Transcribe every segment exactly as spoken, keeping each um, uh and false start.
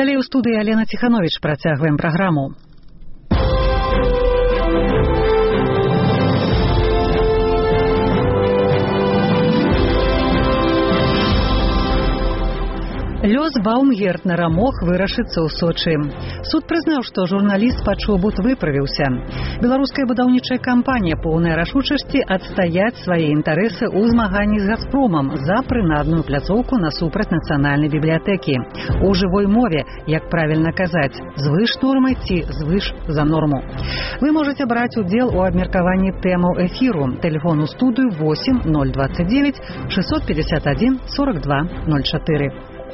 Далей у студыі Алена Ціхановіч працягваем праграму. Лёс Баумгертнера мог вырашыцца ў Сочы. Суд прызнаў, што журналіст Пачобут выправіўся. Беларуская будаўнічая кампанія поўнай рашучасці адстаяць свае інтарэсы ў змаганні з Газпромам за прынадную пляцоўку насупраць нацыянальнай бібліятэкі. У жывой мове, як правільна казаць, звыш нормы ці звыш за норму. Вы можаце браць удзел у абмеркаванні тэмаў эфіру. Тэлефон у студыю восемь ноль двадцать девять шестьсот пятьдесят один сорок два ноль четыре.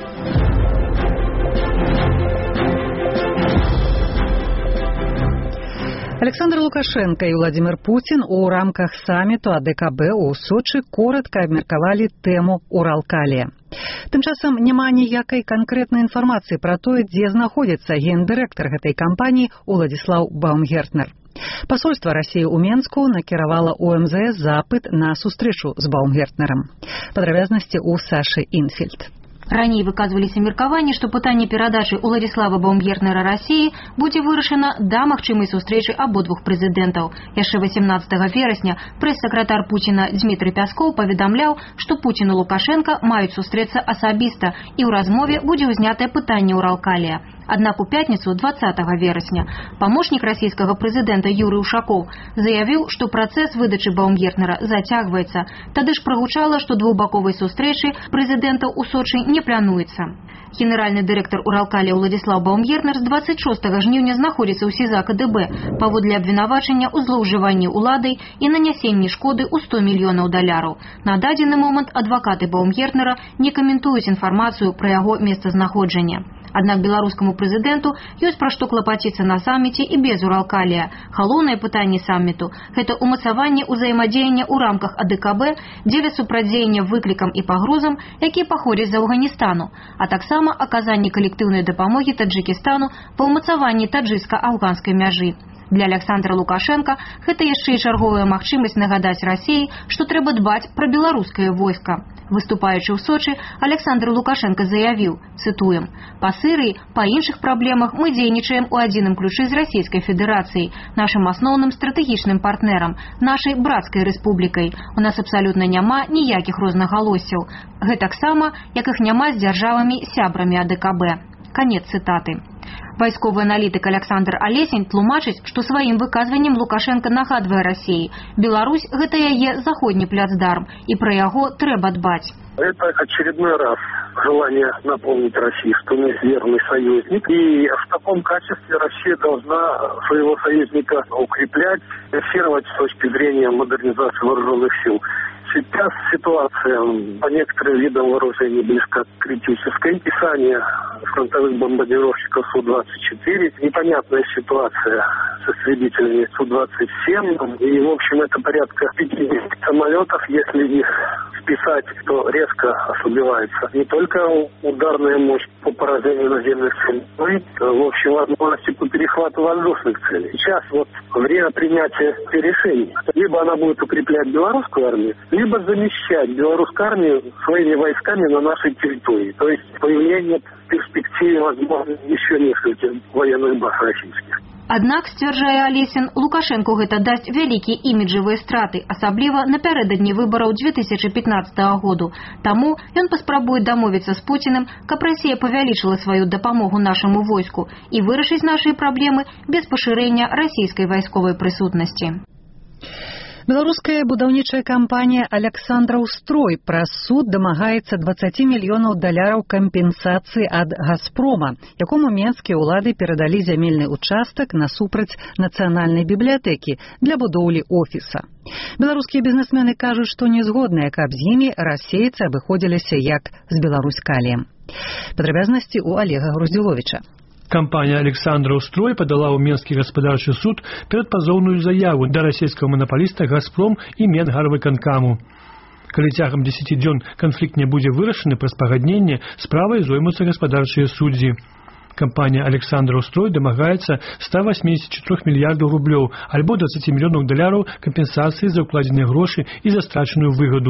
Александр Лукашенко і Владимир Путин у рамках саміту А Д К Б у Сочы коротка абмеркавалі тэму Уралкалія. Тым часам няма ніякай канкрэтнай інфармацыі пра тое, дзе знаходзіцца гендырэктар гэтай кампаніі Уладзіслаў Баумгертнер. Пасольства Расіі ў Менску накіравала у М З С запыт на сустрэчу з Баумгертнерам. Падрабязнасці ў Сашы Інфельд. Раней выказваліся меркаванні, што пытанне перадачы Уладзіслава Баумгертнера Расіі будзе вырашана да магчымай сустрэчы абодвух прэзідэнтаў. Яшчэ васемнаццатага верасня прэс-сакратар Пуціна Дмітрый Пяскоў паведамляў, што Пуцін і Лукашенка маюць сустрэцца асабіста, і ў размове будзе ўзнятае пытанне Уралкалія. Аднак у пятніцу двадцатага верасня памочнік расійскага прэзідэнта Юрый Ушакоў заявіў, што працэс выдачы Баумгертнера зацягваецца. Тады ж прагучала, што двухбаковай сустрэчы прэзідэнтаў у Сочы не плануецца. Генеральны дырэктар Уралкалія Уладзіслаў Баумгертнер з двадцать шостага жніўня знаходзіцца ў СІЗА К Д Б паводле абвінавачання ў злоўжыванні ўладай і нанясенні шкоды ў сто мільёнаў даляраў. На дадзены момант адвакаты Баумгертнера не каментуюць інфармацыю пра яго месцазнаходжанне. Аднак беларускаму прэзідэнту ёсць пра што клапаціцца на саміце і без Уралкалія. Галоўнае пытанне самміту – гэта ўмацаванне ўзаемадзеяння ў рамках А Д К Б дзеля супрацьдзеяння выклікам і пагрозам, якія паходзяць з Афганістану, а таксама аказанне калектыўнай дапамогі Таджыкістану па ўмацаванні таджыцка-афганскай мяжы. Для Александра Лукашенка гэта яшчэ і чарговая магчымасць нагадаць Расіі, што трэба дбаць пра беларускае войска. Выступаючы ў Сочы, Александр Лукашенко заявіў, цытуем: «Па Сырыі, па іншых праблемах мы дзейнічаем у адзіным ключы з Расійскай Федэрацыяй, нашым асноўным стратэгічным партнерам, нашай брацкай рэспублікай. У нас абсалютна няма ніякіх рознагалоссяў. Гэтаксама, як іх няма з дзяржавамі-сябрамі А Д К Б». Канец цытаты. Вайсковы аналітык Александр Алесень тлумачыць, што сваім выказваннем Лукашенко нагадвае Расіі: Беларусь – гэта яе заходні плацдарм, и про яго трэба дбаць. Это очередной раз желание напомнить России, что мы верный союзник, и в таком качестве Россия должна своего союзника укреплять, фиксировать с точки зрения модернизации вооруженных сил. Сейчас ситуация по некоторым видам вооружений близка к критической. Писание фронтовых бомбардировщиков Су двадцать четыре, непонятная ситуация с истребителями Су двадцать семь, и, в общем, это порядка пятидесяти самолетов, если их списать, то резко ослабевается не только ударная мощь по поражению наземных целей, но и, в общем, возможности по перехвату воздушных целей. Сейчас вот время принятия решений. Либо она будет укреплять белорусскую армию, либо замещать белорусскую армию своими войсками на нашей территории. То есть появление в перспективе, возможно, еще нескольких военных баз российских. Аднак, сцвярджае Алесін, Лукашенко гэта дасць вялікія іміджавыя страты, асабліва напярэдадні выбараў две тысячи пятнадцатага году. Таму ён паспрабуе дамовіцца з Пуціным, каб Расія павялічыла сваю дапамогу нашаму войску і вырашыць нашыя праблемы без пашырэння расійскай вайсковай прысутнасці. Беларуская будаўнічая кампанія «Александраўстрой» праз суд дамагаецца дваццаці мільёнаў даляраў кампенсацыі ад «Газпрома», якому менскія ўлады перадалі зямельны участак насупраць нацыянальнай бібліятэкі для будоўлі офіса. Беларускія бізнесмены кажуць, што не згодныя, каб з імі расейцы абыходзіліся як з Беларускаліем. Падрабязнасці ў Олега Груздзіловіча. Кампанія «Александраўстрой» падала ў Менскі гаспадарчы суд перадпазоўную заяву да расійскага манапаліста «Газпром» і Менгарвыканкаму. Калі цягам дзесяці дзён канфлікт не будзе вырашаны праз пагадненне, справай зоймуцца гаспадарчыя суддзі. Кампанія «Александраўстрой» дамагаецца ста восьмідзесяці трох мільярдаў рублёў альбо дваццаці мільёнаў даляраў кампенсацыі за ўкладзеныя грошы і за страчаную выгаду.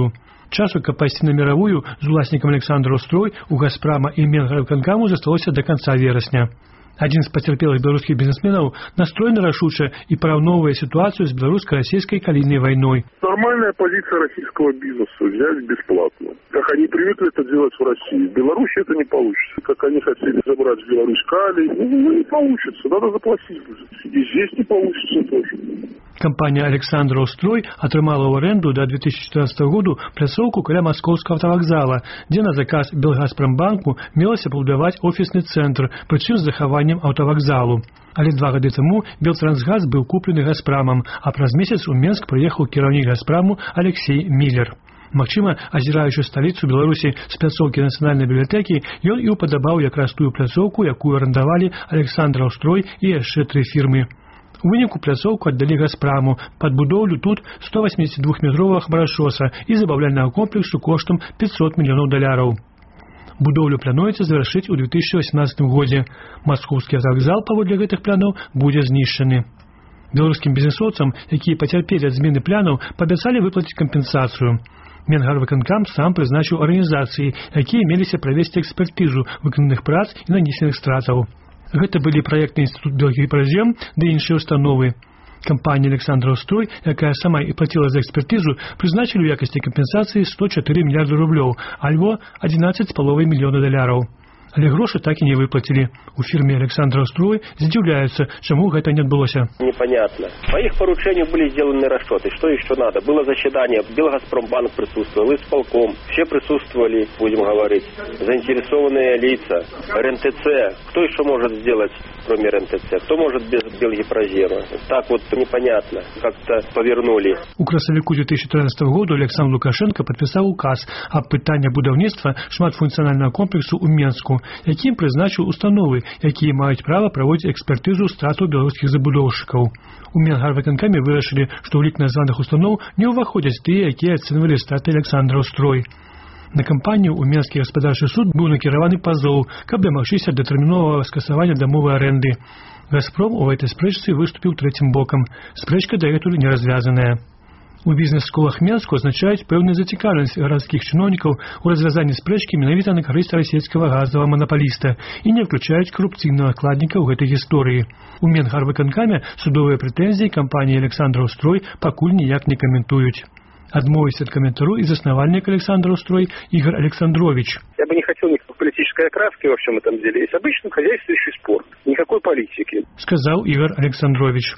Часу, каб пайсці на мировую з уласнікам Александраўстрой у Газпрома і Менгарвыканкаму засталося до конца верасня. Один из потерпелых белорусских бизнесменов настроен рашуче и пораўноўвае ситуацию с белорусско-российской калийной войной. Нормальная позиция российского бизнеса – взять бесплатно. Как они привыкли это делать в России. В Беларуси это не получится. Как они хотели забрать в Беларусь калий, ну, не получится. Надо заплатить будет. И здесь не получится тоже. Компания «Александраўстрой» атрымала ў аренду до две тысячи четырнадцатого году пляцоўку каля Маскоўскага аўтавакзала, дзе на заказ Белгазпромбанку мелася пабудаваць офісны цэнтр, прычым з захаваннем аўтавакзалу. Але два гады таму Белтрансгаз быў куплены Газпрамам, а праз месяц у Менск прыехаў кіраўнік Газпраму Алексей Миллер. Магчыма, азіраючы сталіцу Беларусі з пляцоўкі нацыянальнай бібліятэкі, ён і ўпадабаў якраз тую пляцоўку, якую арендавалі «Александраўстрой» і яшчэ тры фірмы. У выніку пляцоўку аддалі Газпраму пад будоўлю тут сто восьмидесятидвухметровага хмарашоса і забаўляльнага комплексу коштам пятьсот мільёнаў даляраў. Будоўлю плануецца завяршыць у две тысячи восемнадцатым годзе. Маскоўскі аўтавакзал паводле гэтых планаў будзе знішчаны. Беларускім бізнесоўцам, якія пацярпелі ад змены планаў, паабяцалі выплаціць кампенсацыю. Менгарвыканкам сам прызначыў арганізацыі, якія меліся правесці экспертызу выкананых прац і нанесеных стратаў. Гэта былі праектны інстытут Белгіпразем ды іншыя установы. Кампанія «Александраўстрой», якая сама і плаціла за экспертызу, прызначылі ў якасці кампенсацыі сто чатыры мільярды рублёў, альбо адзінаццаць з паловай мільёна даляраў. Але грошы так і не выплацілі. У фірме «Александраўстрой» здзіўляюцца, чаму гэта не адбылося. Непонятно. По их поручению были сделаны расчеты. Что еще надо? Было заседание, Белгазпромбанк присутствовал, исполком. Все присутствовали, будем говорить, заинтересованные лица, РНТЦ. Кто еще может сделать, кроме РНТЦ? Кто может без Белгипрозема? Так вот непонятно. Как-то повернули. У красавіку две тысячи тринадцатого года Александр Лукашенко подписал указ об пытанні будаўніцтва шматфункцыянальнага комплексу ў Менску, якім прызначыў установы, якія маюць права праводзіць экспертызу стратаў беларускіх забудоўшчыкаў. У Менгарвыканкаме вырашылі, што ў лік названых устаноў не ўваходзяць тыя, якія ацэньвалі страты Александраўстрой. На кампанію ў Менскі гаспадарчы суд быў накіраваны пазоў, каб дамагчыся датэрміновага скасавання дамовай арэнды. Газпром у гэтай спрэчцы выступіў трэцім бокам. Спрэчка дагэтуль не развязаная. У бізнес-школах Менску азначаюць пэўную зацікаўленасць гарадскіх чыноўнікаў у развязанні спрэчкі менавіта на карысць расійскага газавага манапаліста і не ўключаюць карупцыйнага накладніка ў гэтай гісторыі. У Менгарвыканкаме судовыя прэтэнзіі кампаніі «Александраўстрой» пакуль ніяк не каментуюць. Адмовіць ад каментару і заснавальнік «Александраўстрой» Игорь Александрович. Я бы не хотел никакой политической окраски во всем этом деле. Есть обычный хозяйствующий спор. Никакой политики. Сказал Игорь Александрович.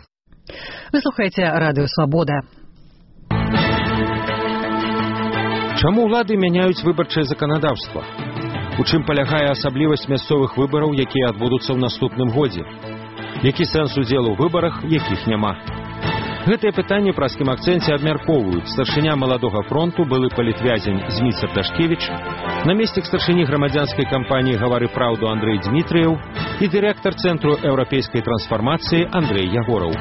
Вы слухаете радио «Свобода». Чаму ўлады мяняюць выбарчае заканадаўства? У чым палягае асаблівасць мясцовых выбараў, якія адбудуцца ў наступным годзе? Які сэнс удзелу ў выбарах, якіх няма? Гэтыя пытанні пра скім акцэнце абмяркоўваюць старшыня маладога фронту, былы палітвязень Зміцер Дашкевіч, намеснік старшыні грамадзянскай кампаніі «Гавары праўду» Андрэй Дмітрыеў і дырэктар Цэнтру еўрапейскай трансфармацыі Андрэй Ягораў.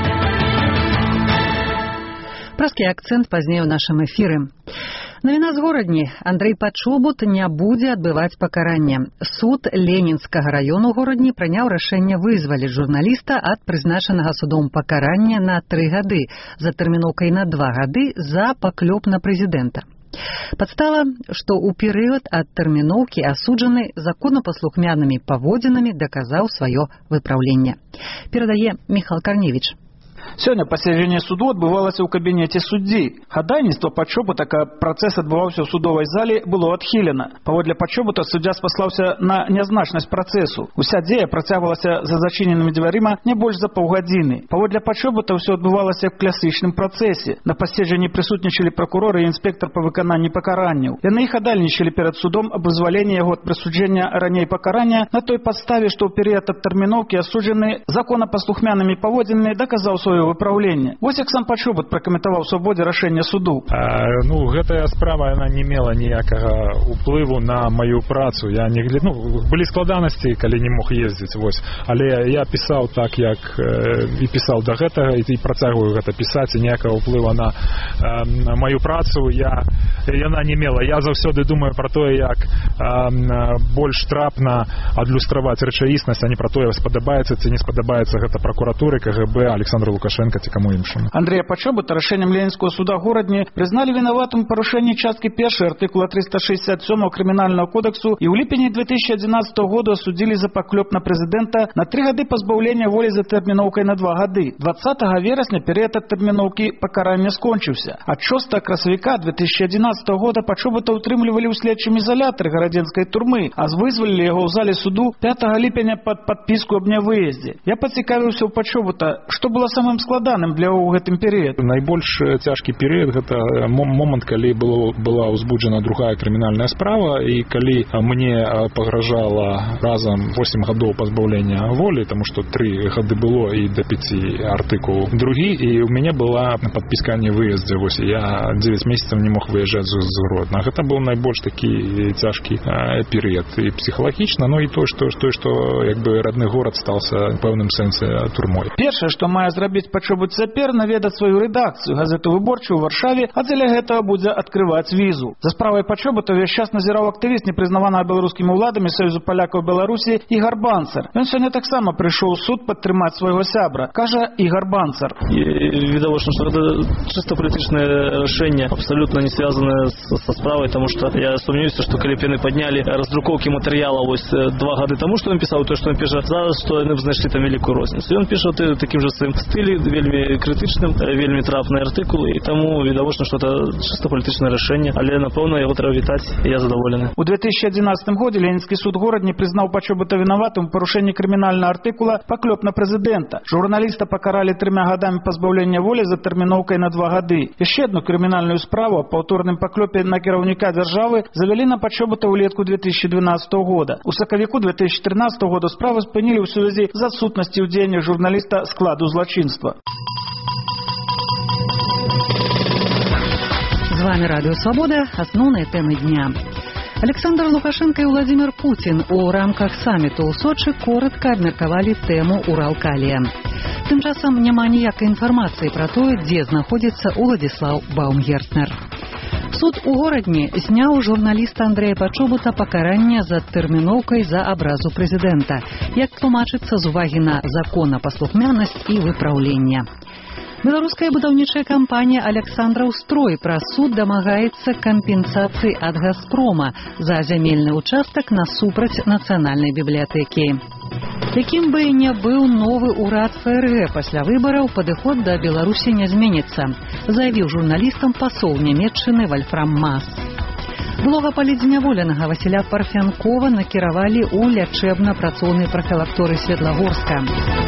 Праскі акцэнт пазней у нашым эфіры. Навіна з горадні. Андрэй Пачобут не будзе адбываць пакаранне. Суд Ленінскага раёну горадні прыняў рашэнне вызваліць журналіста ад прызначанага судом пакарання на тры гады, за тэрміноўкай на два гады за паклёп на прэзідэнта. Падстава, што ў перыяд ад тэрміноўкі асуджаны законапаслухмянымі паводзінамі даказаў сваё выпраўленне. Перадае Міхал Карневіч. Сёння пасяджэнне суду адбывалася ў кабінеце суддзі. Хадайніцтва Пачобута, каб працэс адбываўся ў судовай зале, было адхілена. Паводле Пачобута суддзя спаслаўся на нязначнасць працэсу. Уся дзея працягвалася за зачыненымі дзвярыма не больш за паўгадзіны. Паводле Пачобута ўсё адбывалася ў класічным працэсе. На паседжанні прысутнічалі пракуроры і інспектар па выкананні пакаранняў. Яны і хадайнічалі перад судом аб вызваленні яго ад прысуджэння раней пакарання на той падставе, што ў перыяд ад тэрміноўкі асуджаны законапаслухмянымі паводзінамі даказаў сваё выпраўленне. Вось як сам Пачобут пракаментаваў свабодзе рашэння суду. А, ну, гэтая справа яна не мела ніякага ўплыву на маю працу. Я не глед... ну, былі складанасці, калі не мог ездзіць, вось. Але я пісаў так, як э, і пісаў да гэтага, і, і працягваю гэта пісаць, і ніякага ўплыва на, э, на маю працу я яна не мела. Я заўсёды думаю про тое, як э, больш трапна адлюстраваць рэчаіснасць, а не про тое, спадабаецца ці не спадабаецца гэта прокуратуры, КГБ, Александру Лукашенко ці каму іншаму. Андрея Пачобута рашэннем Ленінского суда горадні признали виноватым парушэнні часткі першай артыкула триста шестьдесят семь Криминального кодексу и в ліпені две тысячи одиннадцатого года осудили за поклеп на президента на три гады позбавления воли за терміновкой на два гады. двадцатого вересня период терміновки покарання скончился. От шестого красавіка две тысячи одиннадцатого года Пачобута утрымлівалі ў следчым изоляторе гарадзенскай турмы, а вызволили его в зале суду пятого ліпеня под подписку об нявыездзе. Я поцікавіўся у Пачобута, что было самым складаным для яго ў гэтым перыяду. Найбольш цяжкі перыяд гэта момант, калі было, была ўзбуджана другая крымінальная справа, і калі мне пагражала разам восемь гадоў пазбаўлення волі, тому што тры гады было і да пяти артыкул другі, і у мяне была подпіска о невыездзе. Вось я девять месяцаў не мог выязджаць з Гродна. Гэта быў найбольш такі цяжкі перыяд і псіхалагічна, ну і то, што што што як бы родны горад стаўся пэўным сэнсе турмой. Першае, што мае зрабіць Пачобут цяпер, наведаць сваю рэдакцыю газету «Выборчую» ў Варшаве, а дзеля гэтага будзе адкрываць візу. За справай Пачобута ўвесь час назіраў актывіст, непрызнаванага беларускімі ўладамі Саюзу палякаў Беларусі Ігор Банцар. Ён сёння таксама прыйшоў у суд падтрымаць свайго сябра, кажа Ігор Банцар. Відавочна, што гэта чыста палітычнае рашэнне, абсалютна не связанае са справай, таму што я сумневаюся, што калі б яны паднялі раздрукоўкі матэрыяла вось два гады таму, што ён пісаў, то што ён піша зараз, што яны б знайшлі там вялікую розніцу. Ён піша такім жа сваім стылі, вельмі крытычным, вельмі трапны артыкул, і таму відавочна, што это чыста палітычнае рашэнне, але напэўна яго трэба вітаць, і я задаволены. У две тысячи одиннадцатом годзе Ленінскі суд горадні прызнаў Пачобута вінаватым у парушэнні крымінальнага артыкула «Паклёп на прэзідэнта». Журналіста пакаралі трымя гадамі пазбаўлення волі за тэрміноўкай на два гады. Яшчэ адну крымінальную справу о паўторным паклёпе на кіраўніка дзяржавы завялі на Пачобута ўлетку две тысячи двенадцатого года. У сакавіку две тысячи тринадцатого года справу спынілі ў сувязі з адсутнасцю ў дзеяннях журналіста складу злачынства. З вами Радио Свобода. Основные темы дня. Александр Лукашенко и Владимир Путин у рамках саммиту ў Сочи коротко абмеркавалі тему Уралкалія. Тым часам няма ніякай інфармацыі пра тое, дзе знаходзіцца Уладзіслаў Баумгертнер. Суд у горадні зняў журналіста Андрея Пачобута пакаранне за тэрміноўкай за абразу прэзідэнта, як тлумачыцца з увагі на законапаслухмянасць і выпраўленне. Беларуская будаўнічая кампанія «Александраўстрой» праз суд дамагаецца кампенсацыі ад «Газпрома» за зямельны ўчастак насупраць нацыянальнай бібліятэкі. Якім бы не быў новы ўрад ФРГ пасля выбараў, падыход да Беларусі не зменіцца, заявіў журналістам пасол Нямецчыны Вальфрам Мас. Блога палітзняволенага Васіля Парфянкова накіравалі ў лячэбна-працоўны прафілакторый Светлагорска.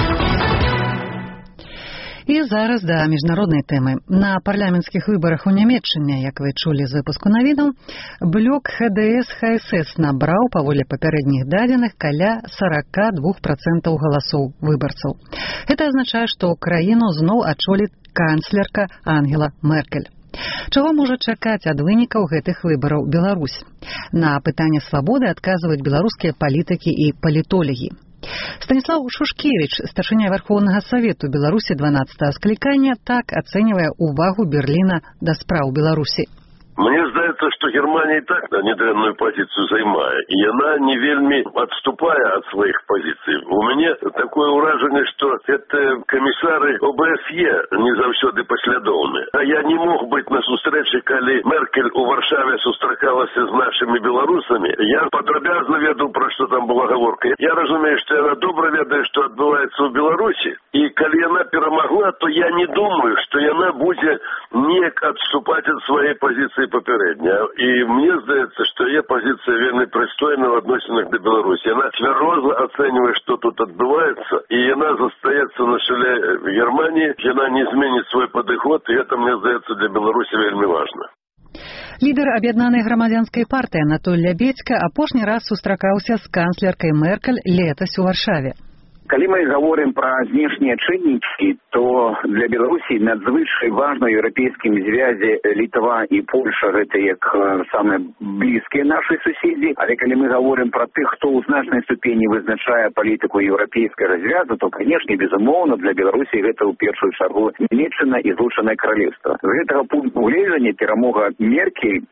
І зараз да міжнароднай тэмы. На парламенцкіх выбарах у Нямецчыне, як вы чулі з выпуску навінаў, блок ХДС-ХСС набраў, паводле папярэдніх дадзеных, каля сорок два процента галасоў выбарцаў. Гэта азначае, што краіну зноў ачоліць канцлерка Ангела Меркель. Чаго можа чакаць ад вынікаў гэтых выбараў Беларусь? На пытанне свабоды адказваюць беларускія палітыкі і палітолагі. Станіслав Шушкевич, старшыня Верховнага Савету Беларусі дванадцатага склікання, так ацэньвае увагу Берліна да спраў Беларусі. Мне здаецца, што Германія і так нядрэнную пазіцыю займае, і яна не вельмі адступае ад сваіх пазіцый. У мяне такое ўражанне, што гэта камісары ОБСЕ не заўсёды паслядоўны. А я не мог быць на сустрэчы, калі Меркель у Варшаве сустракалася з нашымі беларусамі. Я падрабязна ведаў, пра што там была гаворка. Я разумею, што яна добра ведае, што адбываецца ў Беларусі, і калі яна перамагла, то я не думаю, што яна будзе неяк адступаць ад сваёй пазіцыі папярэдня. І мне здаецца, што яе пазіцыя вельмі прыстойная ў адносінах да Беларусі. Яна цвяроза ацэньвае, што тут адбываецца, і яна застаецца на чале Германіі, яна не зменіць свой падыход, і гэта, мне здаецца, для Беларусі вельмі важна. Лідар аб'яднанай грамадзянскай партыі Анатоль Лябедзька апошні раз сустракаўся з канцлеркай Меркель летась у Варшаве. Калі мы говорим про знешнія чыннікі, то для Беларусі надзвычай важна еўрапейскім звязі Літва і Польша, гэта як самыя блізкія нашы суседзі. Але калі мы говорим про тых, хто ў значнай ступені вызначае палітыку еўрапейскага звязу, то, канешне, безумоўна, для Беларусі гэта ў першую чаргу Нямецчына і Злучанае Каралевства. З гэтага пункту гледжання перамога Меркель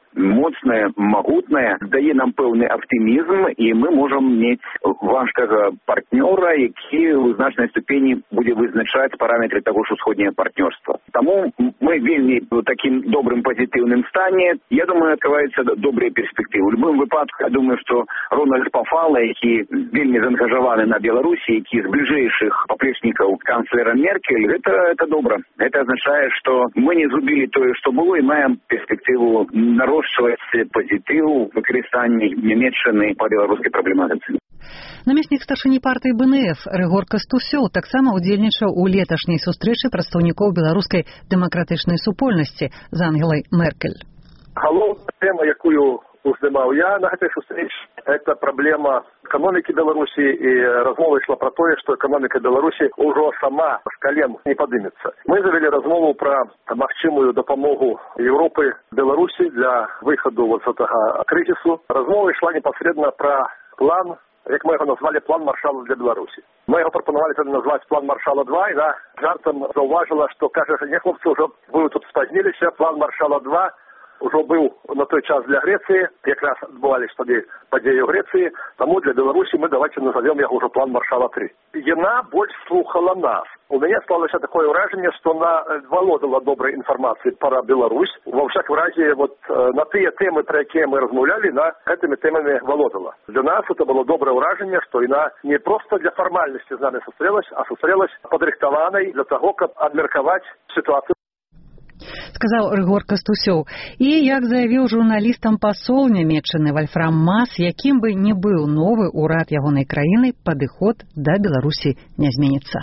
моцная, магутная, дае нам пэўны аптымізм, і мы можам мець важкага партнёра, які ў значнай ступені будзе вызначаць параметры таго ж усходняе партнёрства. Таму мы вельмі ў такім добрым пазітыўным стане. Я думаю, адкрываюцца добрыя перспектывы. У любым выпадку, я думаю, што Рональд Пафала, які вельмі заангажаваны на Беларусі, які з бліжэйшых паплечнікаў канцлера Меркель, гэта, это добра. Это азначае, што мы не згубілі тое, што было, і маем перспектыву нарощваць пазітыў выкарыстанні Нямецчыны па беларускай праблематыцы. Намеснік старшыні партыі бэ эн эф Рыгор Кастусёў таксама ўдзельнічаў у леташняй сустрэчы прадстаўнікоў беларускай дэмакратычнай супольнасці з Ангелай Меркель. Галоўная тэма, якую уздымаў я на гэтай сустрэчы, это праблема эканомікі Беларусі, і размова ішла пра тое, што эканоміка Беларусі ўжо сама з кален не падымецца. Мы завялі размову пра магчымую дапамогу Еўропы Беларусі для выхаду вот з гэтага крызісу. Размова ішла непасрэдна пра план, як мы яго назвалі, план маршала для Беларусі. Мы яго прапанавалі тады назваць план маршала два, і да, жартам заўважыла, што, кажа, не хлопцы, ўжо вы тут спазніліся, план маршала два ўжо быў на той час для Грэцыі, якраз адбываліся тады падзеі ў Грэцыі, таму для Беларусі мы давайте назовем яго ўжо план маршала три. Яна больш слухала нас. У мяне склалася такое ўражанне, што она валодала добрай інфармацыяй пра Беларусь. Ва ўсякім разе, вот на тыя тэмы, пра якія мы размаўлялі, на гэтымі тэмамі валодала. Для нас это было добрае ўражанне, што яна не проста для фармальнасці з намі сустрэлась, а сустрэлась падрыхтаванай для таго, каб абмеркаваць сітуацыю. Сказаў Рыгор Кастусёў. І, як заявіў журналістам пасол Нямецчыны Вальфрам Мас, якім бы не быў новы ўрад ягонай краіны, падыход да Беларусі не зменіцца.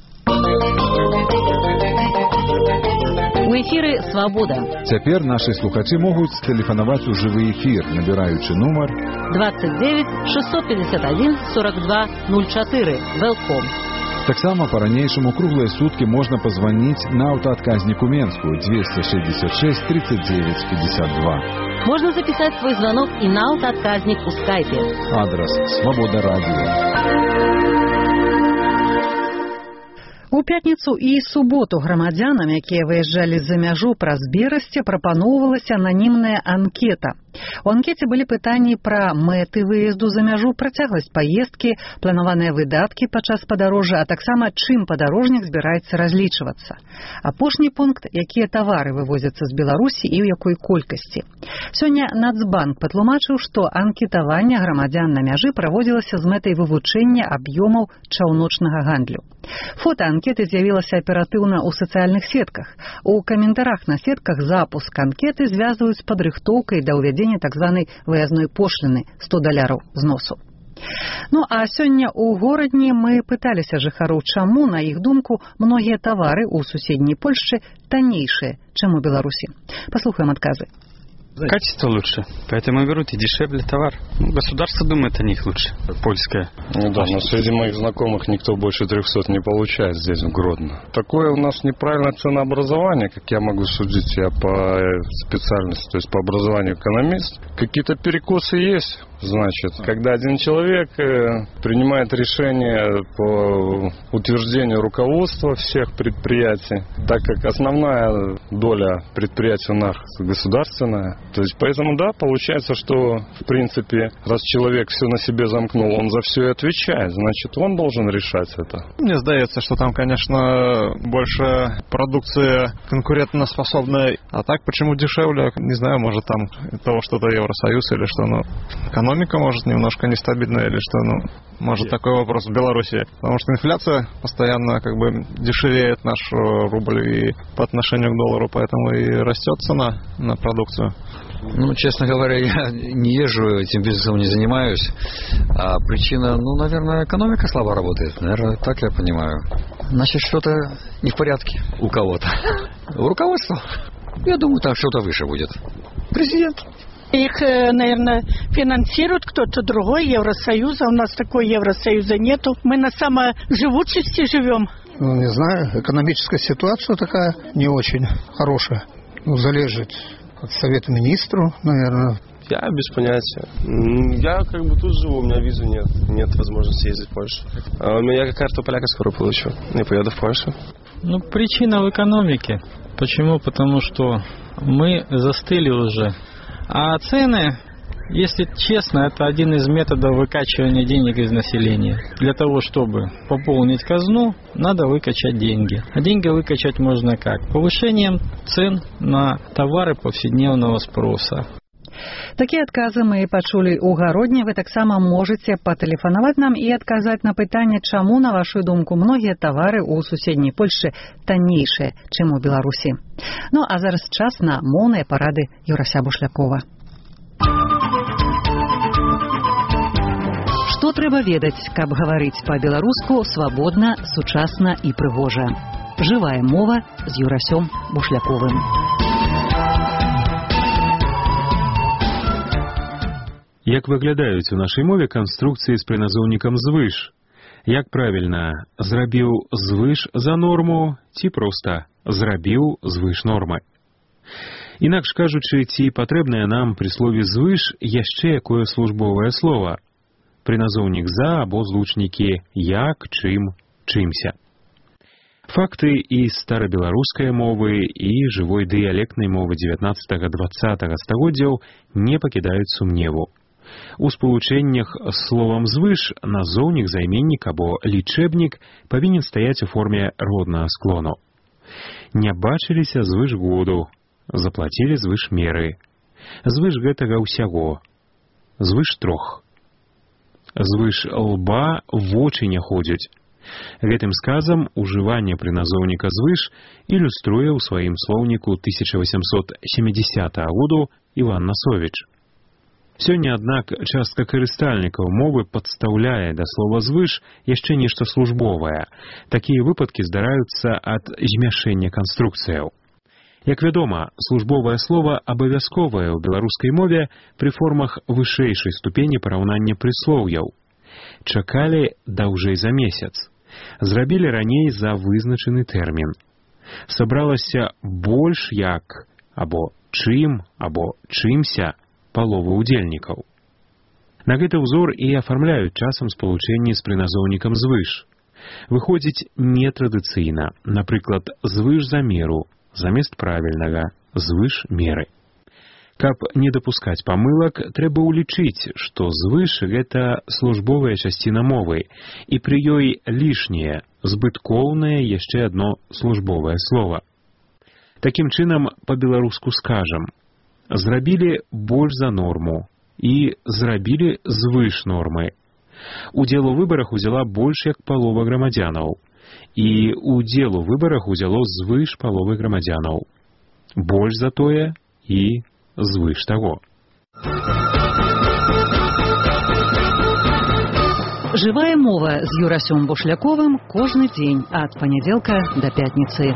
У эфіры «Свабода». Цяпер нашы слухачы могуць тэлефанаваць у жывы эфір, набіраючы нумар двадцать девять шестьсот пятьдесят один сорок два ноль четыре. Велком. Таксама па-ранейшаму круглыя суткі можна пазваніць на аўтаадказніку Менскую двести шестьдесят шесть тридцать девять пятьдесят два. Можно записать свой звонок и на аўтаадказнік у скайпе. Адрес «Свобода радио». У пятніцу і суботу грамадзянам, якія выязджалі за мяжу праз Берасце, прапаноўвалася ананімная анкета. У анкете былі пытанні пра мэты выезду за мяжу, працягласць паездкі, планаваныя выдаткі падчас падарожжа, а таксама чым падарожнік збіраецца разлічвацца. Апошні пункт, якія тавары вывозяцца з Беларусі і ў якой колькасці. Сёння Нацбанк патлумачыў, што анкетаванне грамадзян на мяжы праводзілася з мэтай вывучэння аб'ёмаў чаўночнага гандлю. Фота анкеты з'явілася аператыўна ў сацыяльных сетках. У каментарах на сетках запуск анкеты звязваюць з падрыхтоўкай да ўвядзення так званай выязной пошліны сто даляраў зносу. Ну а сёння ў горадні мы пыталіся жыхароў, чаму, на іх думку, многія тавары ў суседняй Польшчы таннейшыя, чым у Беларусі. Паслухаем адказы. Качество лучше, поэтому берут и дешевле товар. Государство думает о них лучше, польское. Ну да, но среди моих знакомых никто больше трехсот не получает здесь, в Гродно. Такое у нас неправильное ценообразование, как я могу судить, я по специальности, то есть по образованию экономист. Какие-то перекосы есть. Значит, когда один человек принимает решение по утверждению руководства всех предприятий, так как основная доля предприятий у нас государственная, то есть поэтому, да, получается, что, в принципе, раз человек все на себе замкнул, он за все и отвечает, значит, он должен решать это. Мне сдается, что там, конечно, больше продукция конкурентоспособная, а так почему дешевле, не знаю, может там того что-то Евросоюз или что, ну, экономика может немножко нестабильная или что, ну, может такой вопрос в Беларуси, потому что инфляция постоянно как бы дешевеет наш рубль и по отношению к доллару, поэтому и растет цена на продукцию. Ну, честно говоря, я не езжу, этим бизнесом не занимаюсь. А причина, ну, наверное, экономика слабо работает. Наверное, так я понимаю. Значит, что-то не в порядке у кого-то. У руководства? Я думаю, там что-то выше будет. Президент. Их, наверное, финансирует кто-то другой, Евросоюза. У нас такой Евросоюза нету. Мы на саможивучести живем. Ну, не знаю, экономическая ситуация такая не очень хорошая. Ну, залежит от Совета Министров, наверное. Я без понятия. Я как бы тут живу, у меня визы нет. Нет возможности ездить в Польшу. А у меня карту поляка скоро получу. Я поеду в Польшу. Ну, причина в экономике. Почему? Потому что мы застыли уже. А цены, если честно, это один из методов выкачивания денег из населения. Для того, чтобы пополнить казну, надо выкачать деньги. А деньги выкачать можно как? Повышением цен на товары повседневного спроса. Такія адказы мы пачулі ў гародні. Вы таксама можаце патэлефанаваць нам і адказаць на пытанне, чаму, на вашу думку, многія тавары ў суседняй Польшчы таннейшыя, чым у Беларусі. Ну, а зараз час на моўныя парады Юрася Бушлякова. Што трэба ведаць, каб гаварыць па-беларуску свабодна, сучасна і прыгожа? Жывая мова з Юрасём Бушляковым. Як выглядаюць у нашай мове канструкцыі з прыназоўнікам звыш? Як правільна, зрабіў звыш за норму ці проста зрабіў звыш нормы? Інакш кажучы, ці патрэбнае нам пры слове звыш яшчэ якое службовае слова? Прыназоўнік за або злучнікі як, чым, чымся. Факты і старабеларускай мовы, і жывой дыялектнай мовы дзевятнаццатага-дваццатага стагоддзяў не пакідаюць сумневу. У спалучэннях з словам звыш назоўнік, займеннік або лічэбнік павінен стаяць у форме роднага склону. Не бачыліся звыш году, заплацілі звыш меры. Звыш гэтага ўсяго. Звыш трох. Звыш лба вочы не ходзяць. Гэтым сказам ужыванне прыназоўніка звыш ілюструе ў сваім слоўніку тысяча восемьсот семидесятого году Іван Насовіч. Сёння, аднак, частка карыстальнікаў мовы падстаўляе да слова звыш яшчэ нешта службовае. Такія выпадкі здараюцца ад змяшэння канструкцыяў. Як вядома, службовае слова абавязковае ў беларускай мове пры формах вышэйшай ступені параўнання прыслоўяў. Чакалі даўжэй за месяц. Зрабілі раней за вызначаны тэрмін. Сабралася больш як, або чым, або чымся паловы удзельнікаў. На гэты ўзор і афармляюць часам спалучэнні з прыназоўнікам звыш. Выходзіць нетрадыцыйна, напрыклад, звыш за меру, замест правільнага звыш меры. Каб не дапускаць памылак, трэба ўлічыць, што звыш гэта службовая часціна мовы, і пры ёй лішняе, збыткоўнае яшчэ адно службовае слова. Такім чынам, па-беларуску скажам: зрабілі больш за норму і зрабілі звыш нормы. Удзел у выбарах узяла больш як палова грамадзянаў, і удзел у выбарах узяло звыш паловы грамадзянаў. Больш за тое і звыш таго. Жывая мова з Юрасём Бушляковым кожны дзень ад панядзелка да пятніцы.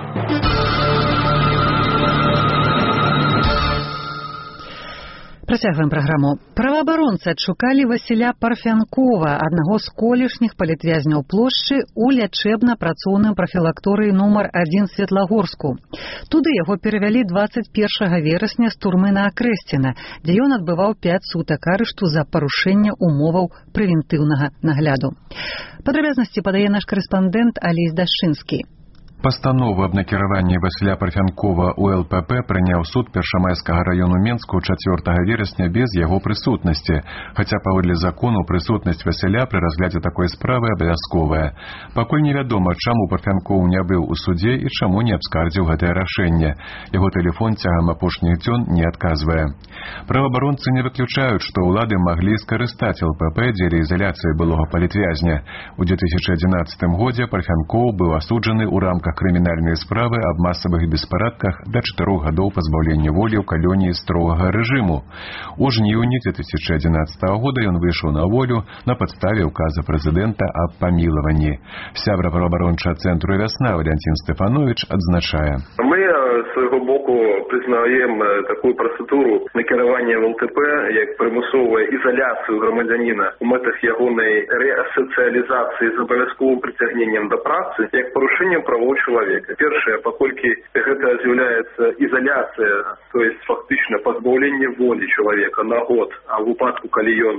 Працягваем праграму. Праваабаронцы адшукалі Васіля Парфянкова, аднаго з колішніх палітвязняў плошчы, у лячэбна-працоўным прафілакторыі нумар адзін Светлагорску. Туды яго перавялі дваццаць першага верасня з турмы на Акрэсціна, дзе ён адбываў пяць сутак арышту за парушэнне умоваў прэвентыўнага нагляду. Падрабязнасці падае наш карэспандэнт Алесь Дашчынскі. Пастанову аб накіраванні Васіля Парфянкова ў ЛПП прыняў суд Першамайскага раёну Менску чацвёртага верасня без яго прысутнасці, хаця паводле закону прысутнасць Васіля пры разглядзе такой справы абавязковая. Пакуль невядома, чаму Парфянкоў не быў у судзе і чаму не абскардзіў гэтае рашэнне. Яго тэлефон цягам апошніх дзён не адказвае. Праваабаронцы не выключаюць, што ўлады маглі скарыстаць ЛПП дзеля ізаляцыі былога палітвязня. У две тысячи одиннадцатым годзе Парфянкоў быў асуджаны ў рамках крымінальнай справы аб масавых беспарадках да чатырох гадоў пазбаўлення волі ў калоніі строгага рэжыму. У жніўні две тысячи одиннадцатого года ён выйшаў на волю на падставе указа прэзідэнта аб памілаванні. Сябра праваабарончага цэнтру «Вясна» Валентин Стефанович адзначае. Мы з свайго боку прызнаем такую працэдуру накіравання в ЛТП як прымусовая ізаляцыю грамадзяніна у мэтах ягонай рэасацыялізацыі з абавязковым прыцягненнем да працы як парушэннем правоў человека. Першае, паколькі гэта з'яўляецца ізаляцыя, то есть фактычна пазбаўленне волі чалавека на год, а ў выпадку, калі ён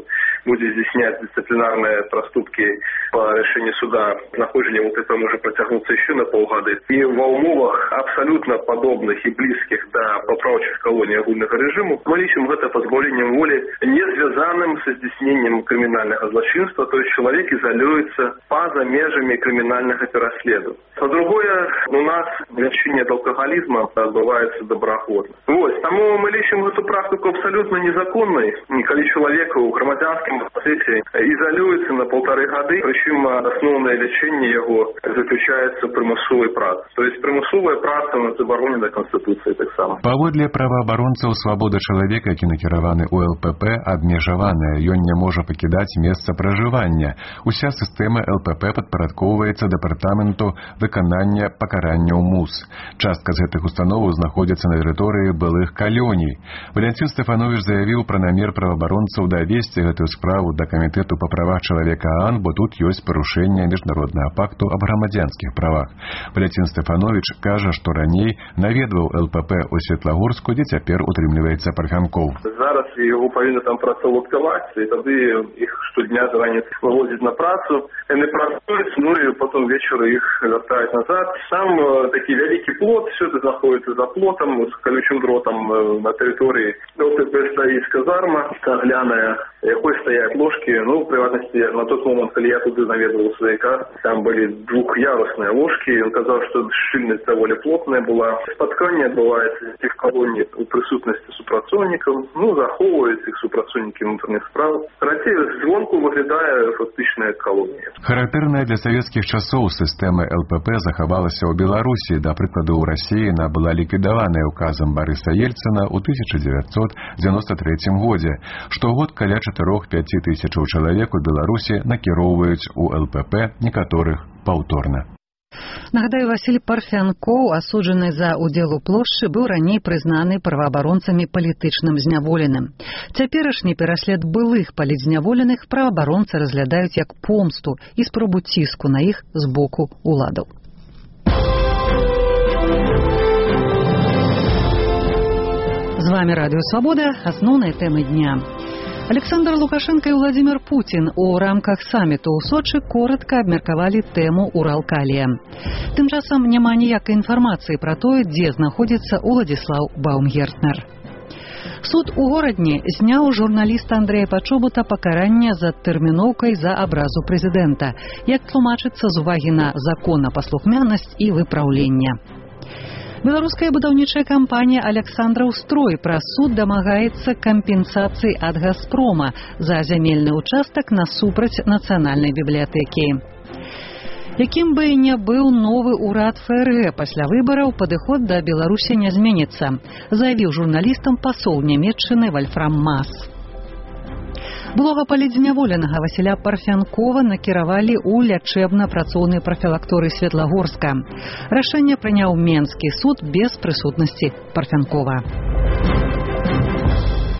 будет здійснять дисциплинарные проступки по решению суда. Нахождение в ЛТП может протягнуться еще на полгода. И в умовах абсолютно подобных и близких до поправчих колоний агульного режиму мы лечим это позбавлением воли, не связанным со здійснением криминального злочинства, то есть человек изолируется поза межами криминального переследования. А другое, у нас лечение от алкоголизма отбывается доброходно. Вот, тому мы лечим эту практику абсолютно незаконной, коли человек в громадянском процессе изолируется на полторы годы, причем основное лечение его заключается в примусовой праце. То есть примусовая праца на заборонена Конституцией так само. Паводле праваабаронцаў свабода чалавека, які накіраваны ў ЛПП, абмежаваная. Ён не можа пакідаць месца пражывання. Уся сістэма ЛПП падпарадкоўваецца дэпартаменту выканання пакаранняў МУС. Частка з гэтых установаў знаходзіцца на тэрыторыі былых калоній. Валянцін Стэфановіч заявіў пра намер праваабаронцаў давесці гэтую справу да камітэту па правах чалавека ААН, бо тут ёсць парушэнне міжнароднага пакту аб грамадзянскіх правах. Валянцін Стэфановіч кажа, што раней наведваў ЛПП ў Светлагорску, дзе цяпер утрымліваецца Парфянкоў. Зараз яго павінна там працаўладкаваць, і тады іх штодня заранец вывозяць на працу, яны працуюць, ну і потом вечары іх вяртаюць назад. Сам такі вялікі плот, все это знаходіцца за плотам, з колючым дротам на тэрыторыі ЛТП стаіць казарма, агляная, якой стаяць ложкі. Ну, в прыватнасці, на тот момент, калі я туды наведваў сваяка, там былі двух'ярусныя ложкі, ён казаў, што шчыльнасць даволі плотная была. Спатканне адбываецца іх калоній у прысутнасці супрацоўнікаў, ну, захоўваюць іх супрацоўнікі ўнутраных справ. Карацей, звонку выглядае фактычная калонія. Характэрная для савецкіх часоў сістэма ЛПП захавалася ў Беларусі. Да прыкладу, ў Расіі яна была ліквідаваная указам Барыса Ельцына ў тысяча дзевяцьсот дзевяносто трэцім годзе. Штогод каля чатырох-пяці тысячаў чалавек у Беларусі накіроўваюць у ЛПП, некаторых паўторна. Нагадаю, Васіль Парфянкоў, асуджаны за ўдзел у плошчы, быў раней прызнаны праваабаронцамі палітычным зняволеным. Цяперашні пераслед былых палітзняволеных праваабаронцы разглядаюць як помсту і спробу ціску на іх з боку уладаў. З вами Радио Свобода. Основные темы дня. Александр Лукашенко и Владимир Путин у рамках саммиту ў Сочи коротко абмеркавалі тэму Уралкалія. Тым часам няма ніякай інфармацыі пра тое, дзе знаходзіцца Уладзіслаў Баумгертнер. Суд у горадні зняў журналіста Андрэя Пачобута пакаранне за тэрміноўкай за абразу прэзідэнта, як тлумачыцца з увагі на законапаслухмянасць і выпраўлення. Беларуская будаўнічая кампанія «Александраўстрой» праз суд дамагаецца кампенсацыі ад «Газпрома» за зямельны ўчастак насупраць нацыянальнай бібліятэкі. Якім бы не быў новы ўрад ФРГ пасля выбараў, падыход да Беларусі не зменіцца, заявіў журналістам пасол Нямецчыны Вальфрам Мас. Былога палітзняволенага Васіля Парфянкова накіравалі ў лячэбна-працоўны прафілакторый Светлагорска. Рашэнне прыняў Менскі суд без прысутнасці Парфянкова.